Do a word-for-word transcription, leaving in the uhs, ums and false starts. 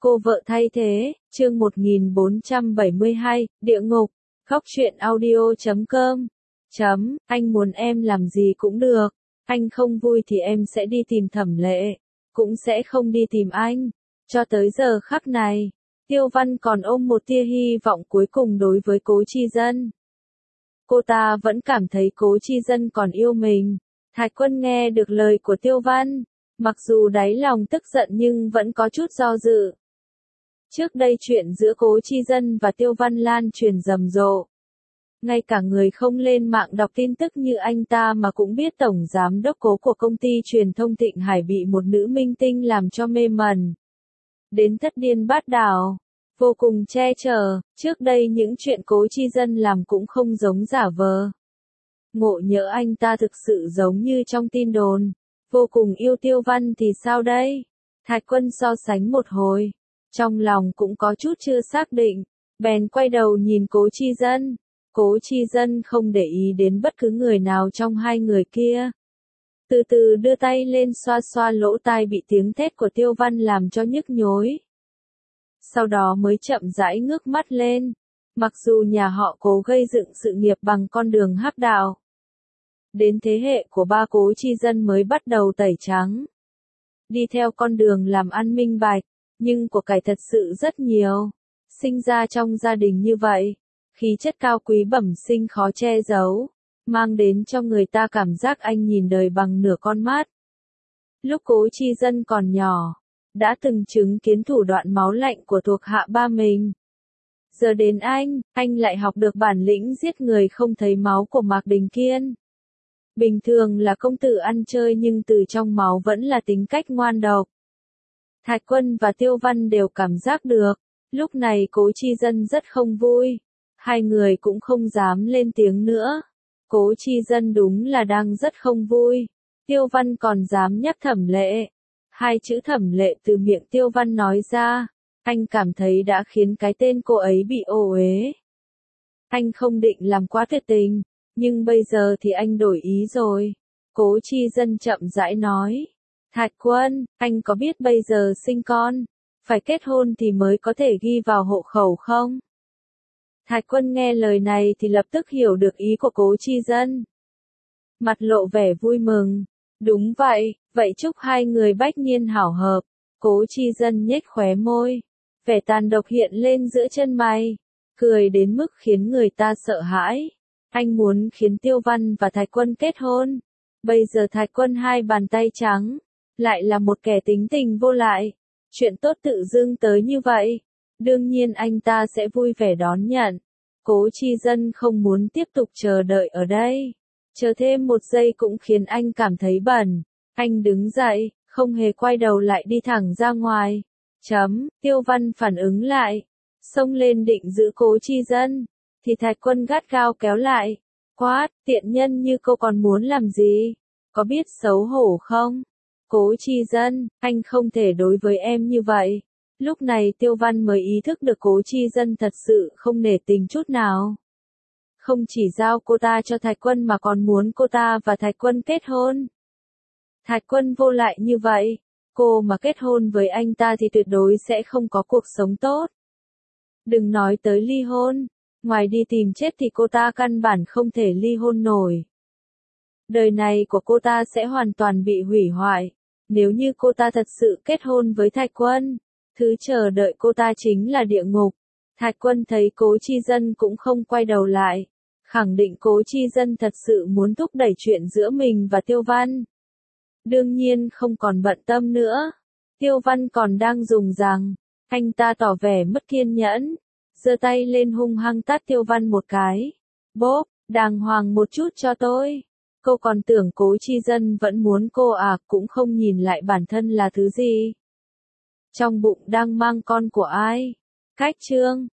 Cô vợ thay thế, chương một nghìn bốn trăm bảy mươi hai, địa ngục, khóc chuyện audio chấm com. Chấm, anh muốn em làm gì cũng được, anh không vui thì em sẽ đi tìm Thẩm Lệ, cũng sẽ không đi tìm anh. Cho tới giờ khắc này, Tiêu Văn còn ôm một tia hy vọng cuối cùng đối với Cố Chi Dân. Cô ta vẫn cảm thấy Cố Chi Dân còn yêu mình. Thạch Quân nghe được lời của Tiêu Văn, mặc dù đáy lòng tức giận nhưng vẫn có chút do dự. Trước đây chuyện giữa Cố Chi Dân và Tiêu Văn lan truyền rầm rộ. Ngay cả người không lên mạng đọc tin tức như anh ta mà cũng biết tổng giám đốc Cố của công ty truyền thông Thịnh Hải bị một nữ minh tinh làm cho mê mẩn. Đến thất điên bát đảo, vô cùng che chở, trước đây những chuyện Cố Chi Dân làm cũng không giống giả vờ. Ngộ nhỡ anh ta thực sự giống như trong tin đồn, vô cùng yêu Tiêu Văn thì sao đây? Thạch Quân so sánh một hồi, trong lòng cũng có chút chưa xác định, bèn quay đầu nhìn Cố Chi Dân. Cố Chi Dân không để ý đến bất cứ người nào trong hai người kia. Từ từ đưa tay lên xoa xoa lỗ tai bị tiếng thét của Tiêu Văn làm cho nhức nhối. Sau đó mới chậm rãi ngước mắt lên. Mặc dù nhà họ Cố gây dựng sự nghiệp bằng con đường hắc đạo, đến thế hệ của ba Cố Chi Dân mới bắt đầu tẩy trắng, đi theo con đường làm ăn minh bạch, nhưng của cải thật sự rất nhiều. Sinh ra trong gia đình như vậy, khí chất cao quý bẩm sinh khó che giấu, mang đến cho người ta cảm giác anh nhìn đời bằng nửa con mắt. Lúc Cố Chi Dân còn nhỏ, đã từng chứng kiến thủ đoạn máu lạnh của thuộc hạ ba mình. Giờ đến anh, anh lại học được bản lĩnh giết người không thấy máu của Mạc Đình Kiên. Bình thường là công tử ăn chơi nhưng từ trong máu vẫn là tính cách ngoan độc. Thạch Quân và Tiêu Văn đều cảm giác được, lúc này Cố Chi Dân rất không vui. Hai người cũng không dám lên tiếng nữa. Cố Chi Dân đúng là đang rất không vui. Tiêu Văn còn dám nhắc Thẩm Lệ. Hai chữ Thẩm Lệ từ miệng Tiêu Văn nói ra, anh cảm thấy đã khiến cái tên cô ấy bị ô uế. Anh không định làm quá tuyệt tình, nhưng bây giờ thì anh đổi ý rồi. Cố Chi Dân chậm rãi nói. Thạch Quân, anh có biết bây giờ sinh con, phải kết hôn thì mới có thể ghi vào hộ khẩu không? Thạch Quân nghe lời này thì lập tức hiểu được ý của Cố Chi Dân. Mặt lộ vẻ vui mừng. Đúng vậy, vậy chúc hai người bách niên hảo hợp. Cố Chi Dân nhếch khóe môi. Vẻ tàn độc hiện lên giữa chân mày. Cười đến mức khiến người ta sợ hãi. Anh muốn khiến Tiêu Văn và Thạch Quân kết hôn. Bây giờ Thạch Quân hai bàn tay trắng, lại là một kẻ tính tình vô lại. Chuyện tốt tự dưng tới như vậy, đương nhiên anh ta sẽ vui vẻ đón nhận. Cố Chi Dân không muốn tiếp tục chờ đợi ở đây. Chờ thêm một giây cũng khiến anh cảm thấy bẩn. Anh đứng dậy, không hề quay đầu lại đi thẳng ra ngoài. Chấm, Tiêu Văn phản ứng lại. Xông lên định giữ Cố Chi Dân. Thì Thạch Quân gắt gao kéo lại. Quát, tiện nhân như cô còn muốn làm gì? Có biết xấu hổ không? Cố Chi Dân, anh không thể đối với em như vậy. Lúc này Tiêu Văn mới ý thức được Cố Chi Dân thật sự không nể tình chút nào. Không chỉ giao cô ta cho Thạch Quân mà còn muốn cô ta và Thạch Quân kết hôn. Thạch Quân vô lại như vậy, cô mà kết hôn với anh ta thì tuyệt đối sẽ không có cuộc sống tốt. Đừng nói tới ly hôn, ngoài đi tìm chết thì cô ta căn bản không thể ly hôn nổi. Đời này của cô ta sẽ hoàn toàn bị hủy hoại, nếu như cô ta thật sự kết hôn với Thạch Quân. Thứ chờ đợi cô ta chính là địa ngục. Thạch Quân thấy Cố Chi Dân cũng không quay đầu lại, khẳng định Cố Chi Dân thật sự muốn thúc đẩy chuyện giữa mình và Tiêu Văn. Đương nhiên không còn bận tâm nữa. Tiêu Văn còn đang dùng rằng, anh ta tỏ vẻ mất kiên nhẫn, giơ tay lên hung hăng tát Tiêu Văn một cái. Bốp, đàng hoàng một chút cho tôi. Cô còn tưởng Cố Chi Dân vẫn muốn cô à, cũng không nhìn lại bản thân là thứ gì. Trong bụng đang mang con của ai? Cách chương.